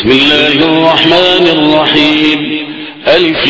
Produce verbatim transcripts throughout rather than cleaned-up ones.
بسم الله الرحمن الرحيم. ألف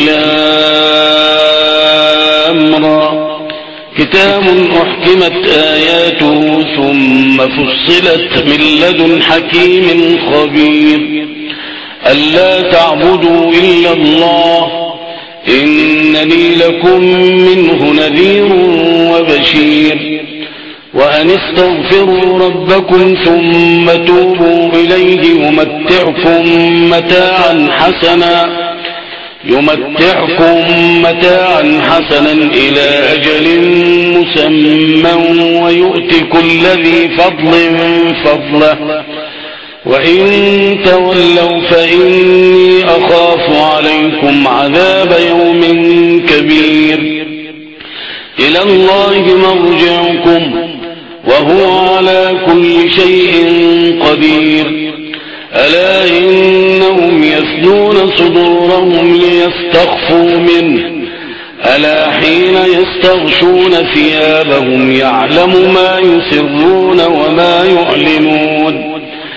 لام را. كتاب أحكمت آياته ثم فصلت من لدن حكيم خبير. ألا تعبدوا إلا الله إنني لكم منه نذير وبشير. وأن استغفروا ربكم ثم توبوا إليه يمتعكم متاعا حسنا يمتعكم متاعا حسنا إلى أجل مسمى ويؤت كل ذي فضل فضله وإن تولوا فإني أخاف عليكم عذاب يوم كبير. إلى الله مرجعكم وهو على كل شيء قدير. ألا إنهم يثنون صدورهم ليستخفوا منه ألا حين يستغشون ثيابهم يعلم ما يسرون وما يعلنون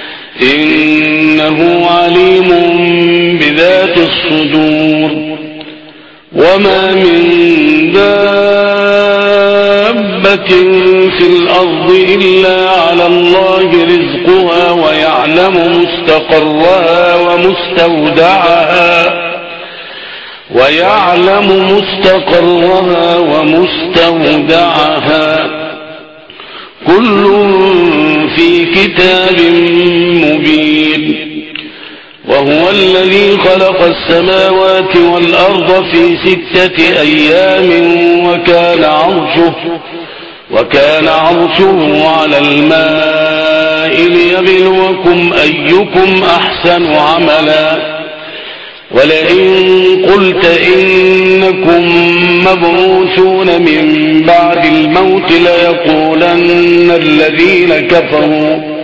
إنه عليم بذات الصدور. وما من دابة في الأرض إلا على الله رزقها ويعلم مستقرها ومستودعها ويعلم مستقرها ومستودعها كل في كتاب مبين. وهو الذي خلق السماوات والأرض في ستة أيام وكان عرشه وكان عرشه على الماء ليبلوكم أيكم أحسن عملا. ولئن قلت إنكم مبعوثون من بعد الموت ليقولن الذين كفروا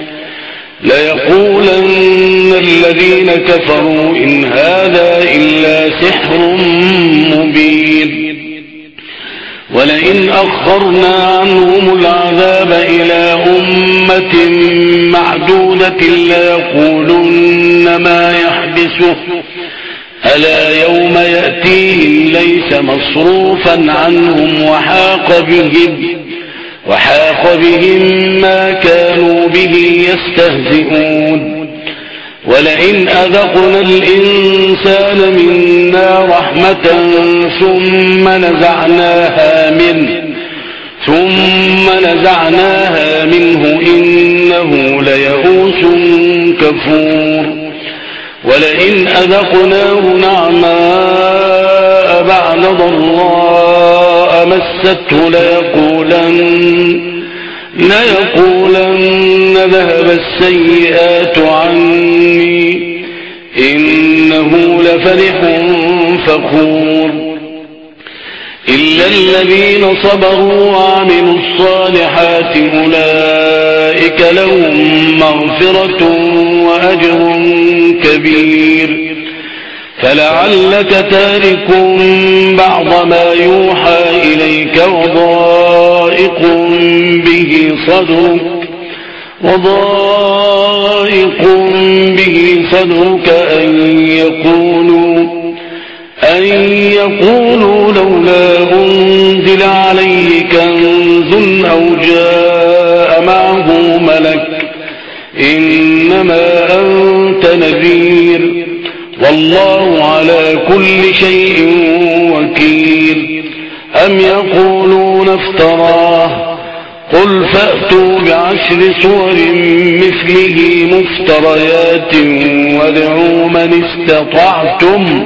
ليقولن الذين كفروا إن هذا إلا سحر مبين. ولئن أخرنا عنهم العذاب إلى أمة معدودة ليقولن ما يحبسه ألا يوم يأتيهم ليس مصروفا عنهم وحاق بهم وحاق بهم ما كانوا به يستهزئون. ولئن أذقنا الإنسان منا رحمة ثم نزعناها منه ثم نزعناها منه إنه ليئوس كفور. ولئن أذقناه نعماء بعد ضراء مسته ليقولن ليقولن ذهب السيئات عني إنه لفرح فخور. إلا الذين صبروا وعملوا الصالحات أولئك لهم مغفرة وأجر كبير. فلعلك تارك بعض ما يوحى إليك وضائق به صدرك وضائق به صدرك أن يقولوا أن يقولوا لولا أنزل عليه كنز أو جاء معه ملك إنما أنت نذير والله على كل شيء وكيل. أم يقولون افتراه قل فأتوا بعشر سور مثله مفتريات وادعوا من استطعتم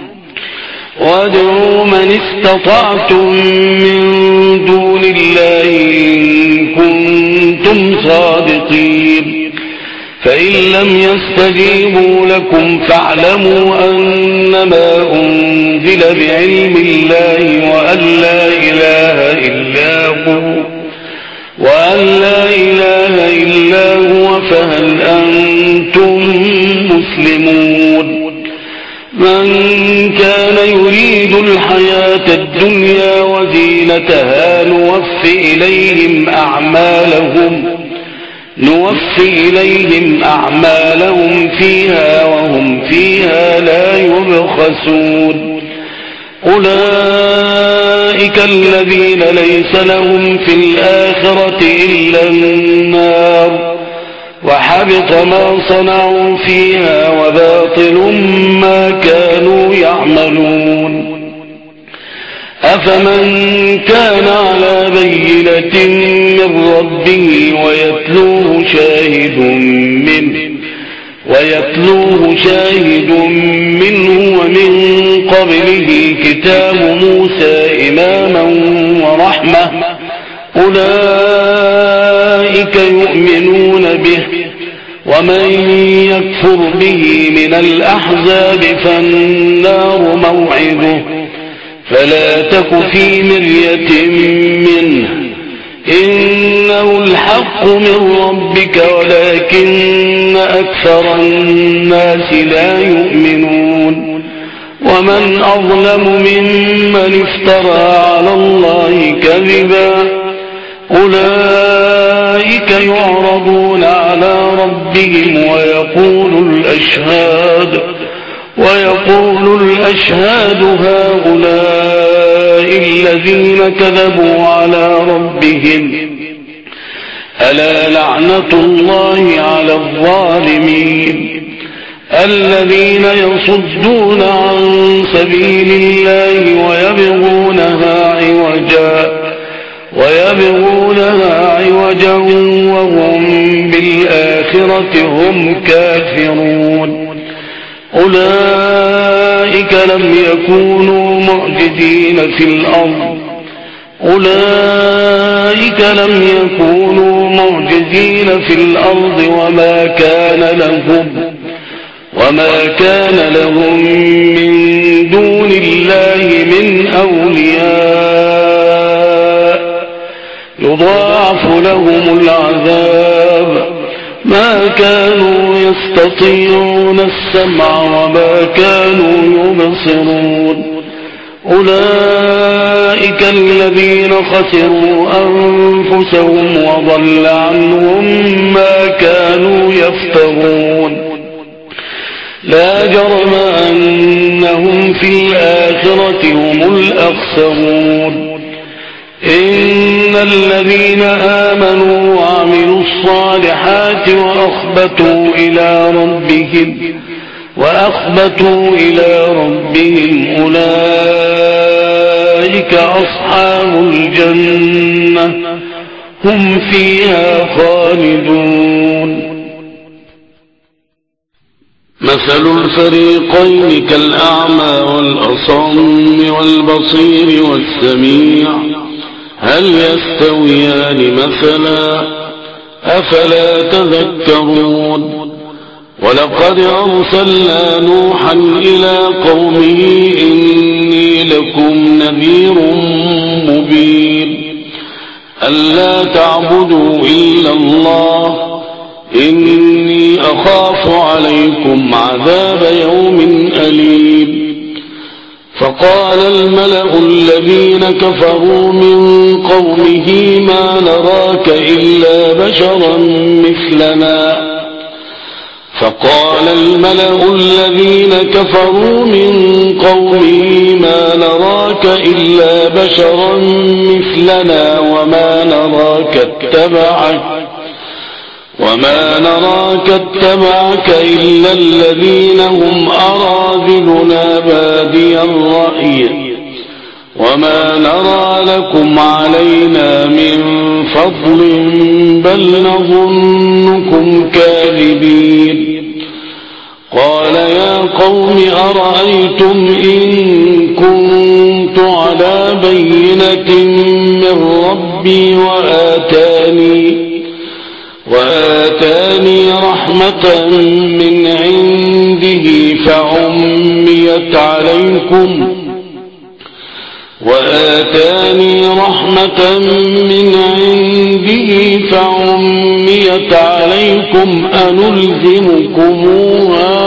وادعوا من استطعتم من دون الله إن كنتم صادقين. فإن لم يستجيبوا لكم فاعلموا أنما أنزل بعلم الله وأن لا إله إلا هو وأن لا إله إلا هو فهل أنتم مسلمون. من كان يريد الحياة الدنيا وزينتها نوفي إليهم أعمالهم نوفي إليهم أعمالهم فيها وهم يبخسون أولئك الذين ليس لهم في الآخرة إلا النار وحبط ما صنعوا فيها وباطل ما كانوا يعملون أفمن كان على بينة من ربه ويتلوه شاهد منه ويتلوه شاهد منه ومن قبله كتاب موسى إماما ورحمة أولئك يؤمنون به ومن يكفر به من الأحزاب فالنار موعده فلا تك في مرية منه إنه الحق من ربك ولكن أكثر الناس لا يؤمنون ومن أظلم ممن افترى على الله كذبا أولئك يعرضون على ربهم ويقول الأشهاد ويقول الأشهاد هؤلاء الذين كذبوا على ربهم ألا لعنة الله على الظالمين الذين يصدون عن سبيل الله ويبغونها عوجا ويبغونها عوجا وهم بالآخرة هم كافرون أولئك لم يكونوا معجزين في الأرض أولئك لم يكونوا معجزين في الأرض وما كان لهم وما كان لهم من دون الله من أولياء يضاعف لهم العذاب ما كانوا يستطيعون السمع وما كانوا يبصرون أولئك الذين خسروا أنفسهم وضل عنهم ما كانوا يفترون لا جرم أنهم في الآخرة هم الأخسرون إن الذين آمنوا وعملوا الصالحات وأخبتوا إلى ربهم وأخبتوا إلى ربهم أولئك أصحاب الجنة هم فيها خالدون مثل الفريقين كالأعمى والأصم والبصير والسميع هل يستويان مثلا أفلا تذكرون ولقد أرسلنا نوحا إلى قومه إني لكم نذير مبين ألا تعبدوا إلا الله إني أخاف عليكم عذاب يوم أليم فقال الملأ الذين كفروا من قومه ما نراك إلا بشرا مثلنا فقال الملأ الذين كفروا من قومه ما نراك إلا بشرا مثلنا وما نراك اتبعك وما نراك اتبعك إلا الذين هم أراذلنا بادي الرأي وما نرى لكم علينا من فضل بل نظنكم كاذبين قال يا قوم أرأيتم إن كنت على بينة من ربي وآتاني وآتاني رحمة من عنده فعميت عليكم وآتاني رحمة من عنده فعميت عليكم أنلزمكموها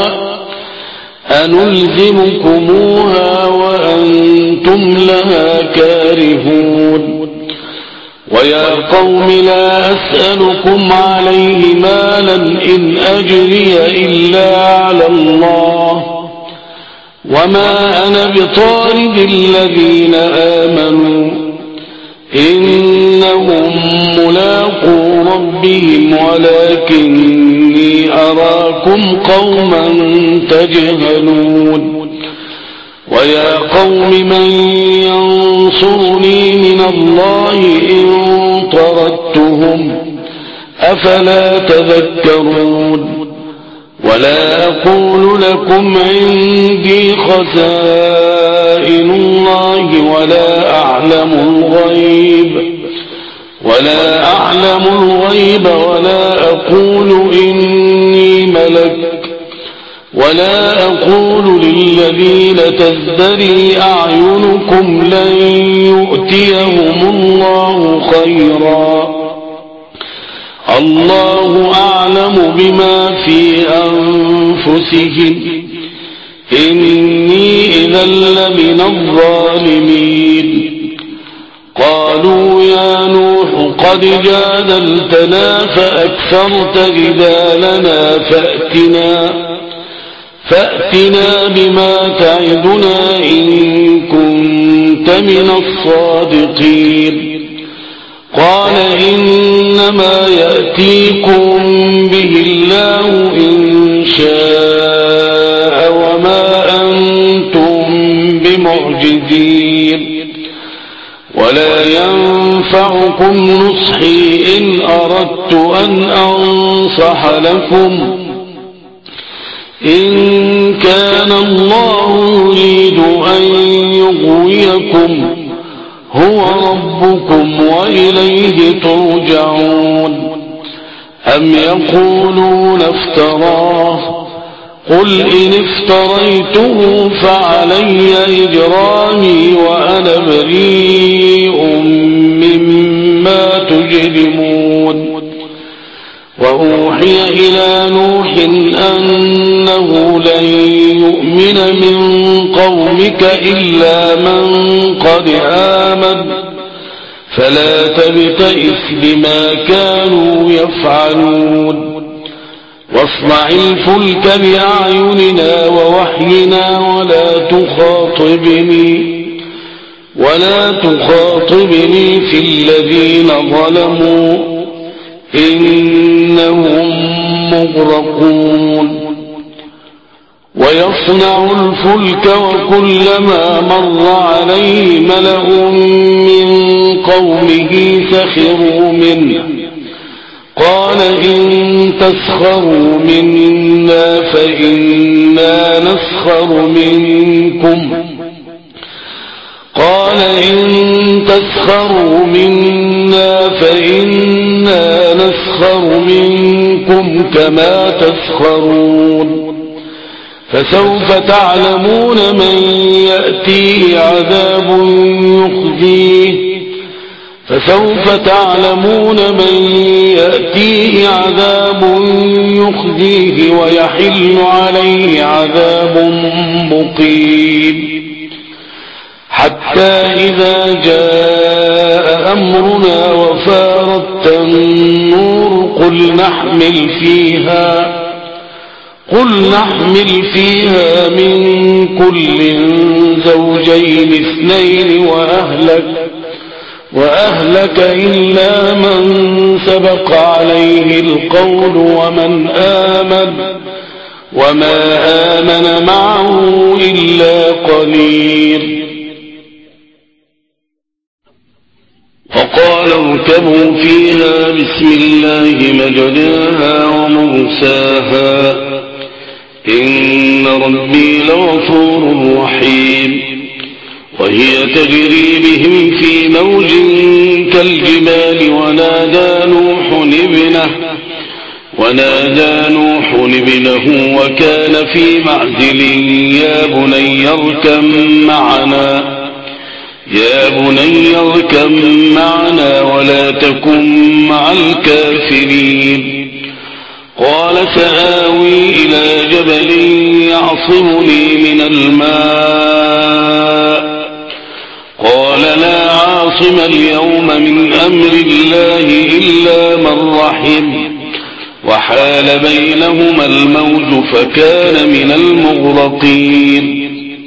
أنلزمكموها وأنتم لها كارهون ويا قوم لا أسألكم عليه مالا إن أجري إلا على الله وما أنا بطارد الذين آمنوا إنهم ملاقو ربهم ولكني أراكم قوما تجهلون ويا قوم من ينصرني من الله إن طردتهم أفلا تذكرون ولا أقول لكم عندي خزائن الله ولا أعلم الغيب ولا أعلم الغيب ولا أقول إني ملك ولا أقول للذين تزدري أعينكم لن يؤتيهم الله خيرا الله أعلم بما في أنفسهم إني إذا لمن الظالمين قالوا يا نوح قد جادلتنا فأكثرت جدالنا فأتنا فأتنا بما تعدنا إن كنت من الصادقين قال إنما يأتيكم به الله إن شاء وما أنتم بمعجزين ولا ينفعكم نصحي إن أردت أن أنصح لكم إن كان الله يريد أن يغويكم هو ربكم وإليه ترجعون أم يقولون افتراه قل إن افتريته فعلي إجرامي وأنا بريء مما تجرمون وأوحي إلى نوح أنه لن يؤمن من قومك إلا من قد آمن فلا تبتئس بما كانوا يفعلون واصنع الفلك بأعيننا ووحينا ولا تخاطبني ولا تخاطبني في الذين ظلموا إنهم مغرقون ويصنع الفلك وكلما مر عليه ملأ من قومه سخروا منه قال إن تسخروا منا فإنا نسخر منكم قال إن تسخروا منا فإنا نسخر منكم كما تسخرون فسوف تعلمون من يأتيه عذاب يخزيه فسوف تعلمون من يأتيه عذاب يخزيه ويحل عليه عذاب مقيم حتى إذا جاء أمرنا وفارت النور قل نحمل فيها قل نحمل فيها من كل زوجين اثنين وأهلك وأهلك إلا من سبق عليه القول ومن آمن وما آمن معه إلا قليل وقال اركبوا فيها بسم الله مجراها ومرساها إن ربي لغفور رحيم وهي تجري بهم في موج كالجبال ونادى نوح ابنه ونادى نوح ابنه وكان في معزل يا بني اركب معنا يا بني اركب معنا ولا تكن مع الكافرين قال سآوي إلى جبل يعصمني من الماء قال لا عاصم اليوم من أمر الله إلا من رحم وحال بينهما الموج فكان من المغرقين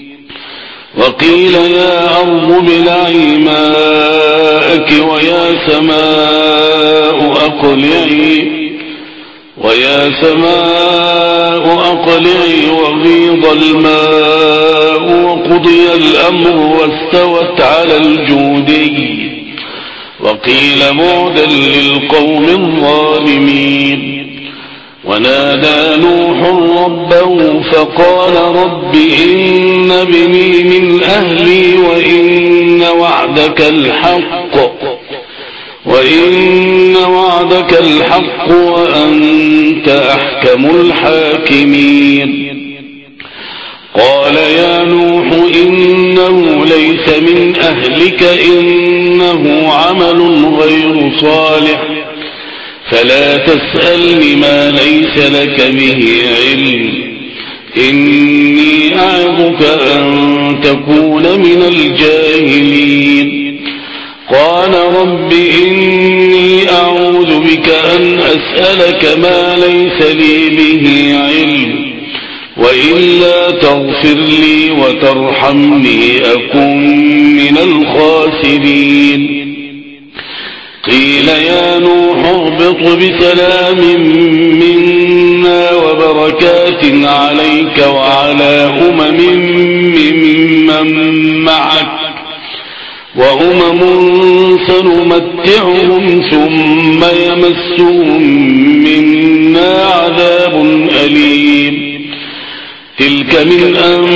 وقيل يا أرض ابلعي ماءك ويا سماء أقلعي ويا سماء أقلعي وغيض الماء وقضي الأمر واستوت على الجودي وقيل بعدا للقوم الظالمين. ونادى نوح ربه فقال رب إن ابني من أهلي وإن وعدك الحق وإن وعدك الحق وأنت أحكم الحاكمين. قال يا نوح إنه ليس من أهلك إنه عمل غير صالح فلا تسألني ما ليس لك به علم إني أعظك أن تكون من الجاهلين. قال رب إني أعوذ بك أن أسألك ما ليس لي به علم وإلا تغفر لي وترحمني أكن من الخاسرين. قيل يا نوح اهبط بسلام منا وبركات عليك وعلى أمم ممن معك وأمم سنمتعهم ثم يمسهم منا عذاب أليم. تلك من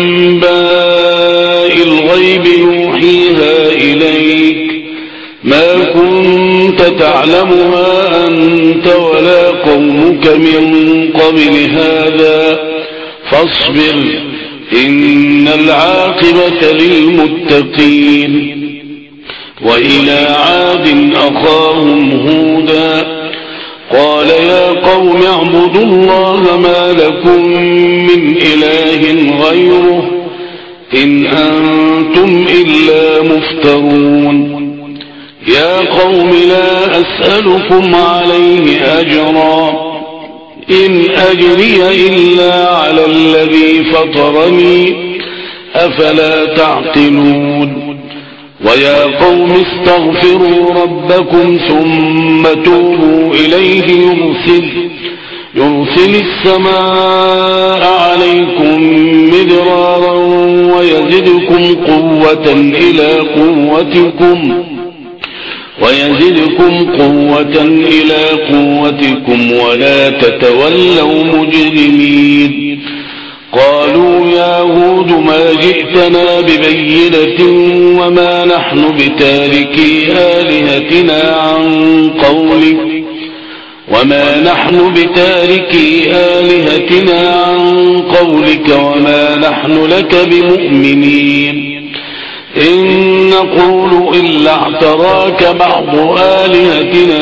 أنباء الغيب نوحيها إليك ما كنت تعلمها أنت ولا قومك من قبل هذا فاصبر إن العاقبة للمتقين. وإلى عاد أخاهم هودا قال يا قوم اعبدوا الله ما لكم من إله غيره إن أنتم إلا مفترون. يا قوم لا أسألكم عليه أجرا إن أجري إلا على الذي فطرني أفلا تعقلون. ويا قوم استغفروا ربكم ثم توبوا إليه يرسل, يرسل السماء عليكم مدرارا ويزدكم قوة إلى قوتكم ويزدكم قوة إلى قوتكم ولا تتولوا مجرمين. قالوا يا هود ما جئتنا ببينة وما نحن بتاركي آلهتنا عن قولك وما نحن بتاركي آلهتنا عن قولك وما نحن لك بمؤمنين إن نقول إلا اعتراك بعض آلهتنا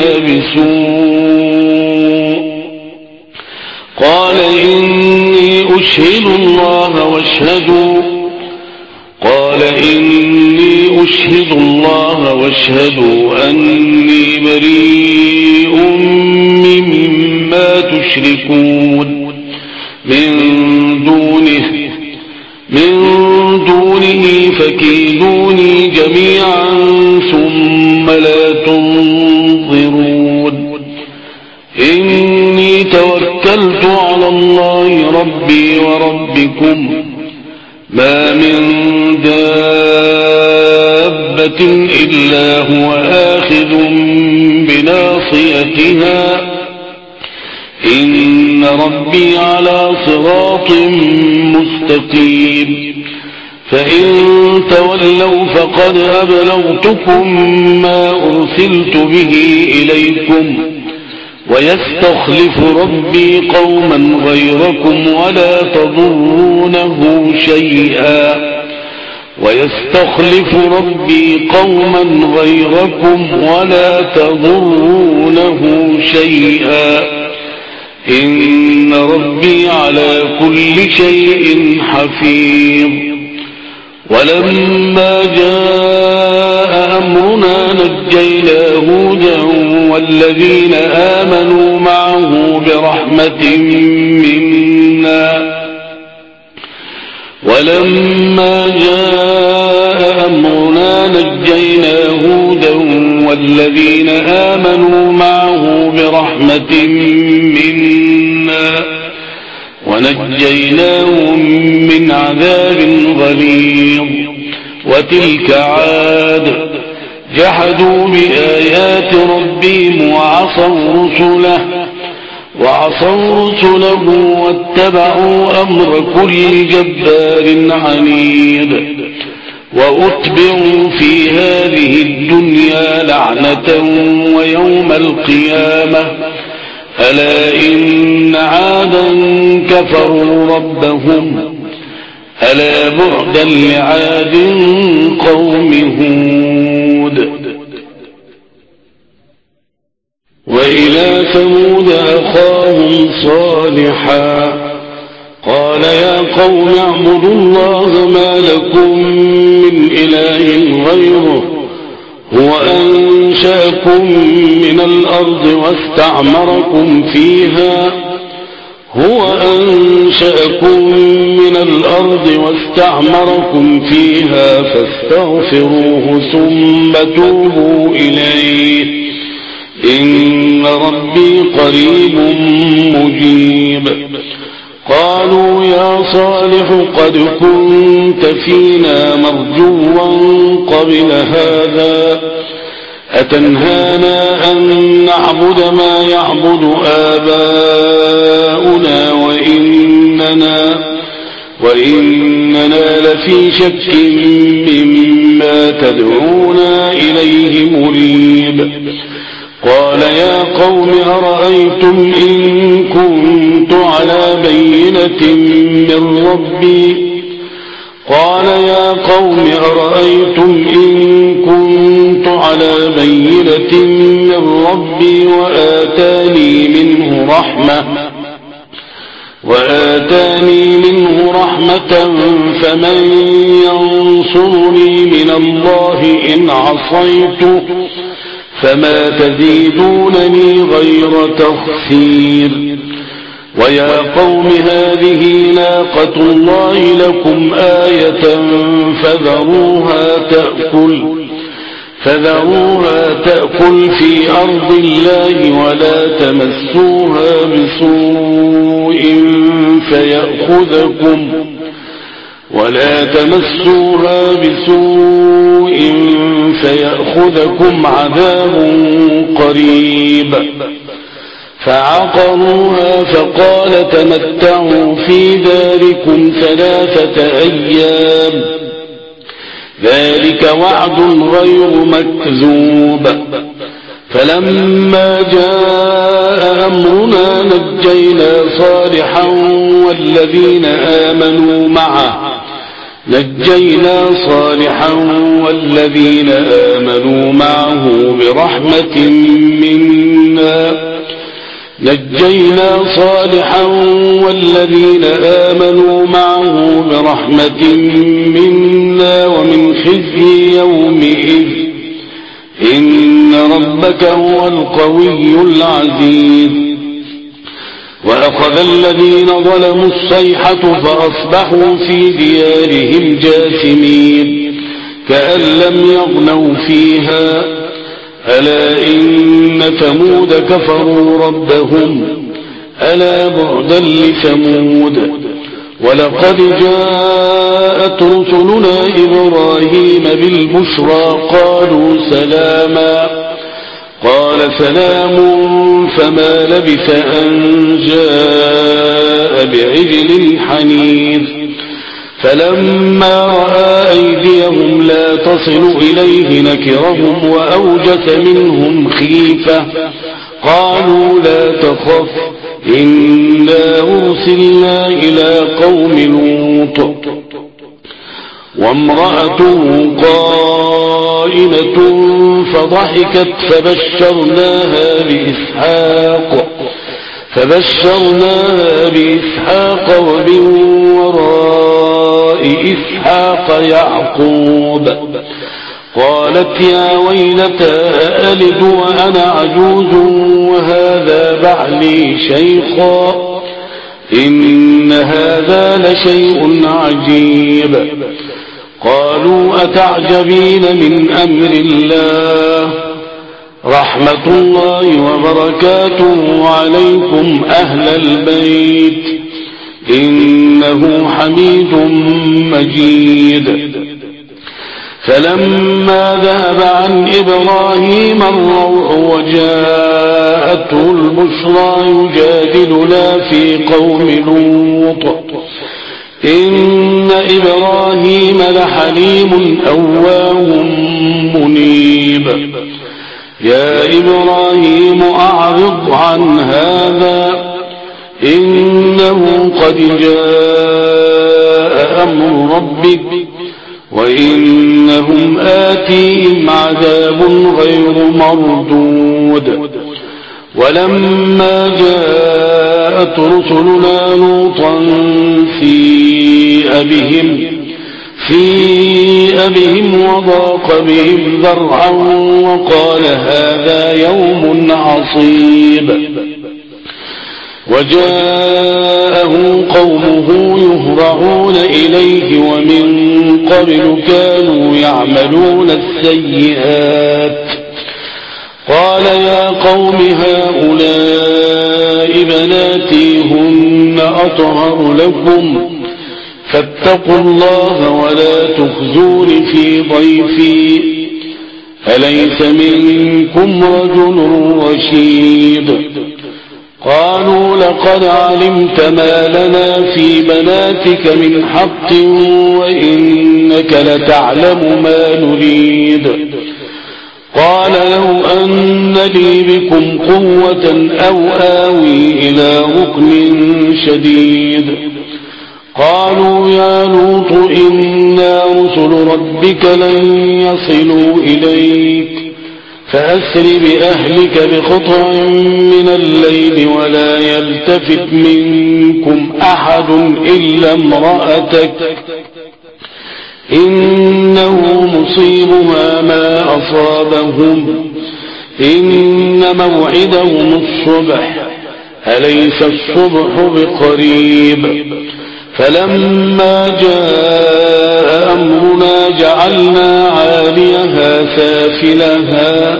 بسوء. قال إني أشهد الله واشهدوا قال إني أشهد الله واشهدوا أني بريء مما تشركون من دونه من دونه فكيدوني جميعا ثم لا تنظرون. إني توكلت على الله ربي وربكم ما من دابة إلا هو آخذ بناصيتها إن ربي على صراط مستقيم. فإن تولوا فقد أبلغتكم ما أرسلت به إليكم ويستخلف ربي قوما غيركم ولا تضرونه شيئا ويستخلف ربي قوما غيركم ولا تضرونه شيئا إن ربي على كل شيء حفيظ. ولما جاء أمرنا نجينا هودا والذين آمنوا معه برحمة منا ولما جاء والذين آمنوا معه برحمة منا ونجيناهم من عذاب غليظ. وتلك عاد جحدوا بآيات ربهم وعصوا رسله وعصوا رسله واتبعوا أمر كل جبار عنيد. وأتبعوا في هذه الدنيا لعنة ويوم القيامة ألا إن عادا كفروا ربهم ألا بعدا لعاد قوم هود. وإلى ثمود أخاهم صالحا قال يا قوم اعبدوا الله ما لكم من إله غيره هو أنشأكم من الأرض واستعمركم فيها هو أنشأكم من الأرض واستعمركم فيها فاستغفروه ثم توبوا إليه إن ربي قريب مجيب. قالوا يا صالح قد كنت فينا مرجوا قبل هذا أتنهانا أن نعبد ما يعبد آباؤنا وإننا, وإننا لفي شك مما تدعونا إليه مريب. قال يا قوم أرأيتم إن كنت على بينة من ربي قال يا قوم أرأيتم إن كنت على بينة من ربي وآتاني منه رحمة وآتاني منه رحمة فمن ينصرني من الله إن عصيته فما تزيدونني غير تخسير. ويا قوم هذه ناقة الله لكم آية فذروها تأكل فذروها تأكل في أرض الله ولا تمسوها بسوء فيأخذكم ولا تمسوها بسوء فيأخذكم عذاب قريب. فعقروها فقال تمتعوا في داركم ثلاثة أيام ذلك وعد غير مكذوب. فلما جاء أمرنا نجينا صالحا والذين آمنوا معه نجينا صالحا والذين آمنوا معه برحمة منا نجينا صالحا والذين آمنوا معه برحمة منا ومن خزي يومئذ إن ربك هو القوي العزيز. وأخذ الذين ظلموا الصيحة فأصبحوا في ديارهم جاثمين كأن لم يغنوا فيها ألا إن ثمود كفروا ربهم ألا بعدا لثمود. ولقد جاءت رسلنا إبراهيم بالبشرى قالوا سلاما قال سلام فما لبث أن جاء بعجل حنيذ. فلما رأى أيديهم لا تصل إليه نكرهم وأوجس منهم خيفة قالوا لا تخف إنا أرسلنا إلى قوم لوط وامرأته قائمة فضحكت فبشرناها بإسحاق فبشرناها بإسحاق ومن وراء إسحاق يعقوب. قالت يا ويلتى ألد وأنا عجوز وهذا بعلي شيخا إن هذا لشيء عجيب. قالوا أتعجبين من أمر الله رحمة الله وبركاته عليكم أهل البيت إنه حميد مجيد. فلما ذهب عن إبراهيم الروع وجاءته البشرى يجادلنا في قوم لوط إن إبراهيم لحليم أواه منيب. يا إبراهيم أعرض عن هذا إنه قد جاء أمر ربك وإنهم آتيهم عذاب غير مردود. ولما جاءت رسلنا لوطا سيء بهم سيء بهم وضاق بهم ذرعا وقال هذا يوم عصيب. وجاءه قومه يهرعون إليه ومن قبل كانوا يعملون السيئات. قال يا قوم هؤلاء بناتي هن أطهر لكم فاتقوا الله ولا تخزون في ضيفي أليس منكم رجل رشيد. قالوا لقد علمت ما لنا في بناتك من حق وإنك لتعلم ما نريد. قال لو أن لي بكم قوة أو آوي إلى ركن شديد. قالوا يا لوط إنا رسل ربك لن يصلوا إليك فأسر بأهلك بقطع من الليل ولا يلتفت منكم أحد إلا امرأتك إنه مصيبها ما أصابهم إن موعدهم الصبح أليس الصبح بقريب. فلما جاء أمرنا جعلنا عاليها سافلها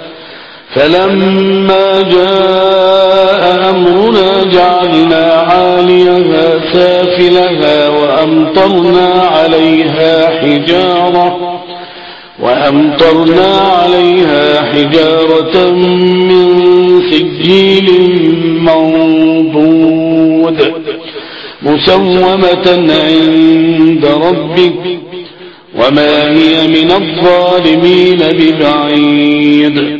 فلما جاء أمرنا جعلنا عاليها سافلها وأمطرنا عليها حجارة وأمطرنا عليها حجارة من سجيل منضود مسومة عند ربك وما هي من الظالمين ببعيد.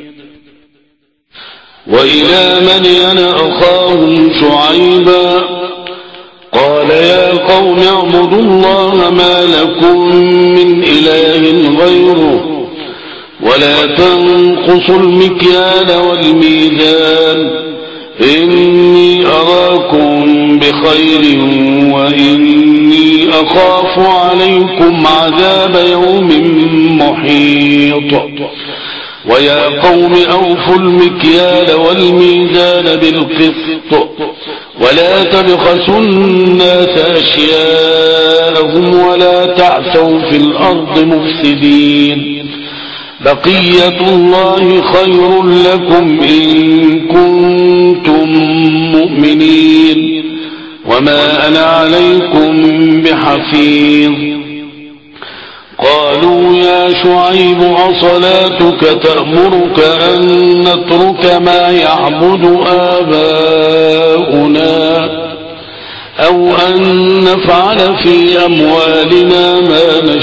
وإلى مدين أخاهم شعيبا قال يا قوم اعبدوا الله ما لكم من إله غيره ولا تنقصوا المكيال والميزان إني أراكم بخير وإني أخاف عليكم عذاب يوم محيط. ويا قوم أوفوا المكيال والميزان بالقسط ولا تبخسوا الناس أشياءهم ولا تعثوا في الأرض مفسدين. بقية الله خير لكم إن كنتم مؤمنين وما أنا عليكم بحفيظ. قالوا يا شعيب أصلاتك تأمرك أن نترك ما يعبد آباؤنا أو أن نفعل في أموالنا ما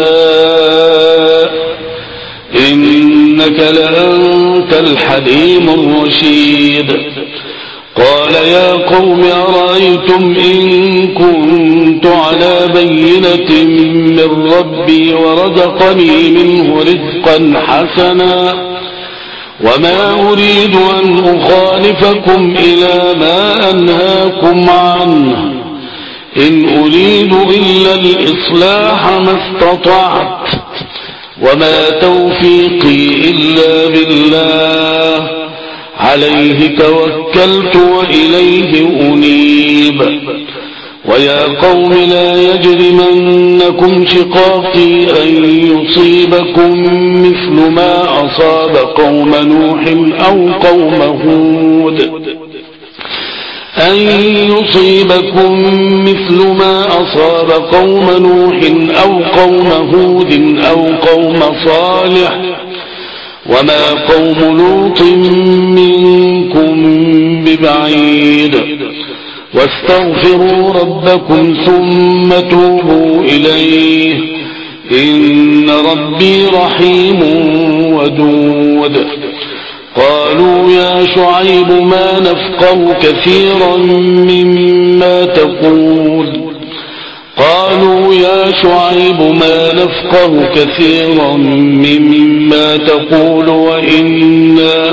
نشاء إنك لأنت الحليم الرشيد. قال يا قوم أرأيتم إن كنت على بينة من ربي ورزقني منه رزقا حسنا وما أريد أن أخالفكم إلى ما أنهاكم عنه إن أريد إلا الإصلاح ما استطعت وما توفيقي إلا بالله عليه توكلت وإليه أنيب. ويا قوم لا يجرمنكم شقاقي أن يصيبكم مثل ما أصاب قوم نوح أو قوم هود أن يصيبكم مثل ما أصاب قوم نوح أو قوم هود أو قوم صالح وما قوم لوط منكم ببعيد واستغفروا ربكم ثم توبوا إليه إن ربي رحيم ودود. قالوا يا شعيب ما نفقه كثيرا مما تقول قالوا يا شعيب ما نفقه كثيرا مما تقول وإنا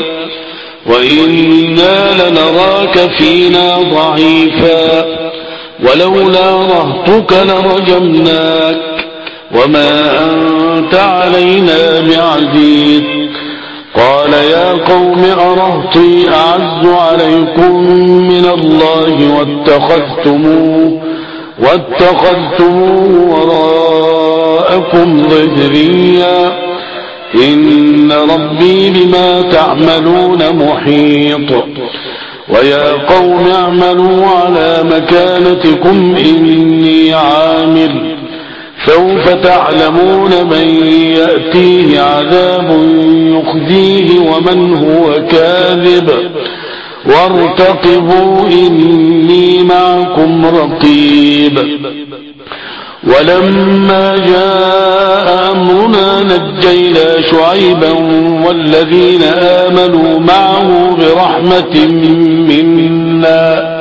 وإنا لنراك فينا ضعيفا ولولا رهطك لرجمناك وما أنت علينا بعزيز. قال يا قوم أرهطي أعز عليكم من الله واتخذتموه واتخذتموه وراءكم ظهريا إن ربي بما تعملون محيط. ويا قوم اعملوا على مكانتكم إني عامل سوف تعلمون من يأتيه عذاب يخزيه ومن هو كاذب وارتقبوا إني معكم رقيب. ولما جاء أمرنا نجينا شعيبا والذين آمنوا معه برحمة منا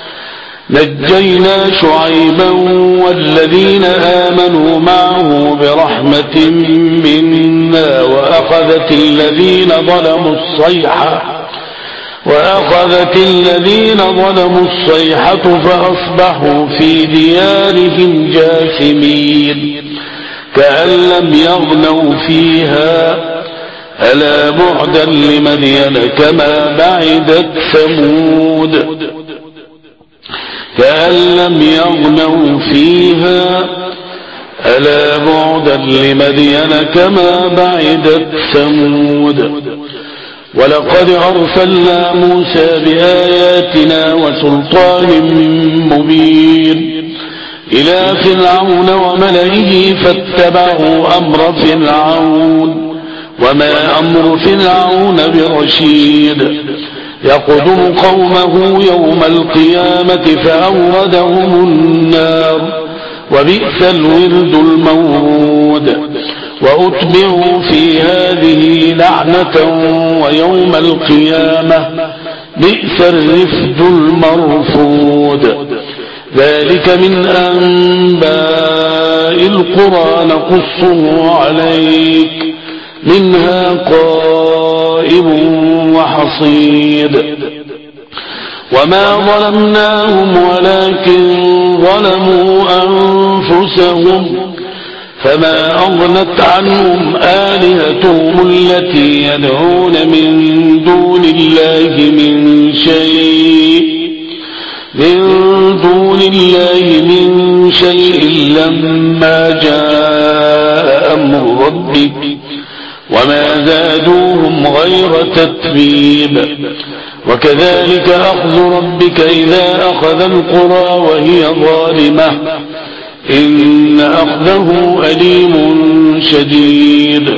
نجينا شعيبا والذين آمنوا معه برحمة منا وأخذت الذين ظلموا الصيحة وأخذت الذين ظلموا الصيحة فأصبحوا في ديارهم جاثمين كأن لم يغنوا فيها ألا بعدا لمدين كما بعدت ثمود كأن لم يغنوا فيها ألا بعدا لمدين كما بعدت ثمود. ولقد أرسلنا موسى بآياتنا وسلطان مبين إلى فرعون وملئه فاتبعوا أمر فرعون وما أمر فرعون برشيد يقدم قومه يوم القيامة فأوردهم النار وبئس الورد المورود. وأتبعوا في هذه لعنة ويوم القيامة بئس الرفد المرفود. ذلك من أنباء القرى نقصه عليك منها قائم وحصيد. وما ظلمناهم ولكن ظلموا أنفسهم فما أغنت عنهم آلهتهم التي يدعون من دون الله من شيء من دون الله من شيء لما جاء أمر ربك وما زادوهم غير تتبيب. وكذلك أخذ ربك إذا أخذ القرى وهي ظالمة إن أخذه أليم شديد.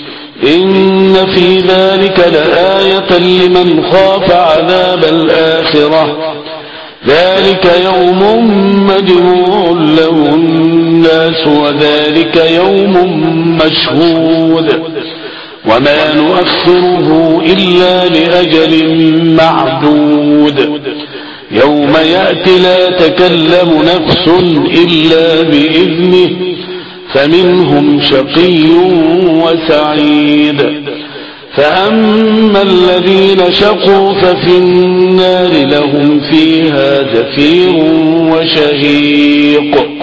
إن في ذلك لآية لمن خاف عذاب الآخرة ذلك يوم مجموع له الناس وذلك يوم مشهود وما نؤخره إلا لأجل معدود. يوم يأتي لا تكلم نفس إلا بإذنه فمنهم شقي وسعيد. فأما الذين شقوا ففي النار لهم فيها زفير وشهيق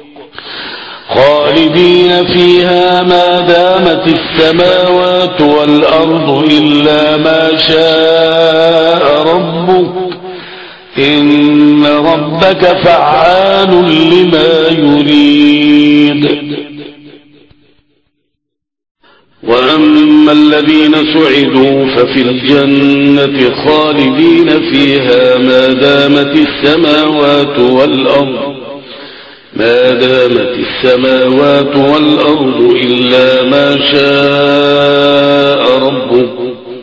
خالدين فيها ما دامت السماوات والأرض إلا ما شاء ربك إن ربك فعال لما يريد. وأما الذين سعدوا ففي الجنة خالدين فيها ما دامت السماوات والأرض ما دامت السماوات والأرض إلا ما شاء ربك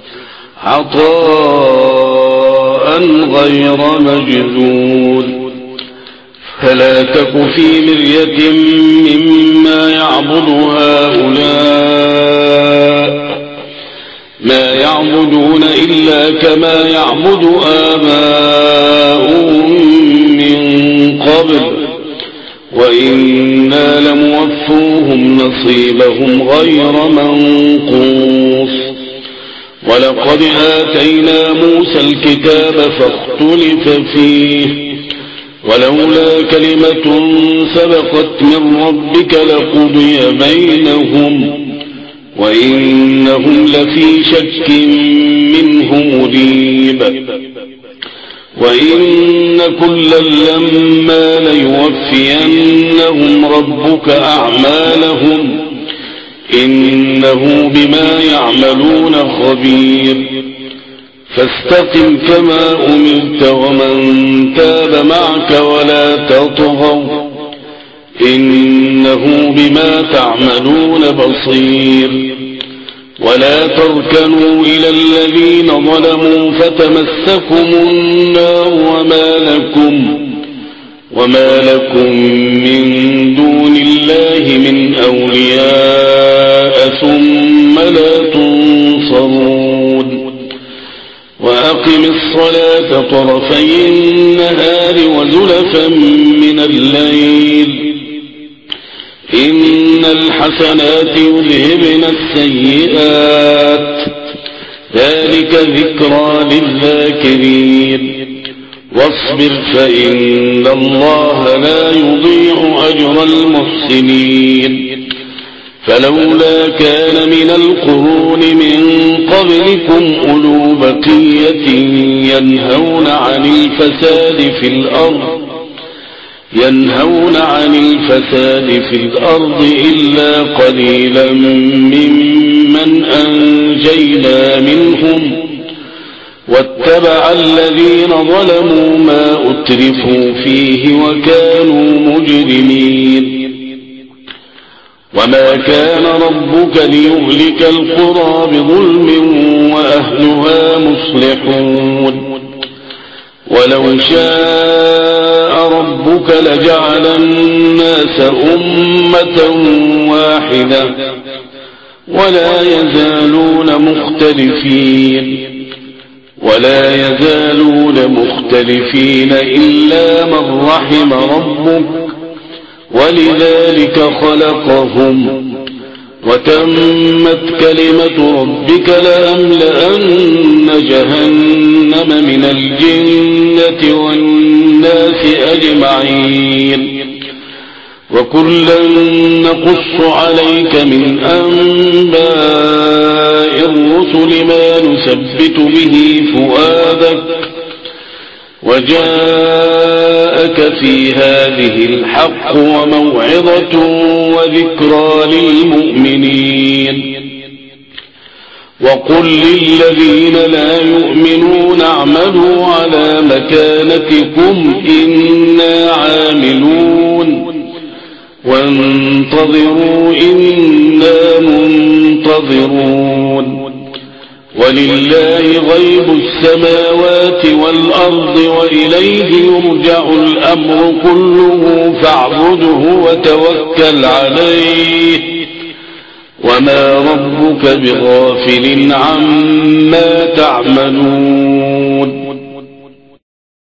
عطاء غير مجذوذ. فلا تك في مرية مما يعبد هؤلاء ما يعبدون إلا كما يعبد آباؤهم من قبل وإنا لموفوهم نصيبهم غير منقوص. ولقد آتينا موسى الكتاب فاختلف فيه ولولا كلمة سبقت من ربك لقضي بينهم وإنهم لفي شك منه مريب. وإن كلا لما ليوفينهم ربك أعمالهم إنه بما يعملون خبير. فاستقم كما أمرت ومن تاب معك ولا تطغوا إنه بما تعملون بصير. ولا تركنوا إلى الذين ظلموا فتمسكم النار وما لكم وما لكم من دون الله من أولياء ثم لا تنصرون. وأقم الصلاة طرفي النهار وزلفا من الليل إن الحسنات يذهبن السيئات ذلك ذكرى للذاكرين. واصبر فإن الله لا يضيع أجر المحسنين. فلولا كان من القرون من قبلكم أولو بقية ينهون عن الفساد في الأرض ينهون عن الفساد في الأرض إلا قليلا ممن أنجينا منهم واتبع الذين ظلموا ما أترفوا فيه وكانوا مجرمين. وما كان ربك ليهلك القرى بظلم وأهلها مصلحون. ولو شاء ربك لجعل الناس أمة واحدة ولا يزالون مختلفين ولا يزالون مختلفين إلا من رحم ربك ولذلك خلقهم وتمت كلمة ربك لأملأن جهنم من الجنة والناس أجمعين. وكلا نقص عليك من أنباء الرسل ما نثبت به فؤادك وجاءك في هذه الحق وموعظة وذكرى للمؤمنين. وقل للذين لا يؤمنون اعملوا على مكانتكم إنا عاملون وانتظروا إنا منتظرون. ولله غيب السماوات والأرض وإليه يرجع الأمر كله فاعبده وتوكل عليه وما ربك بغافل عما تعملون.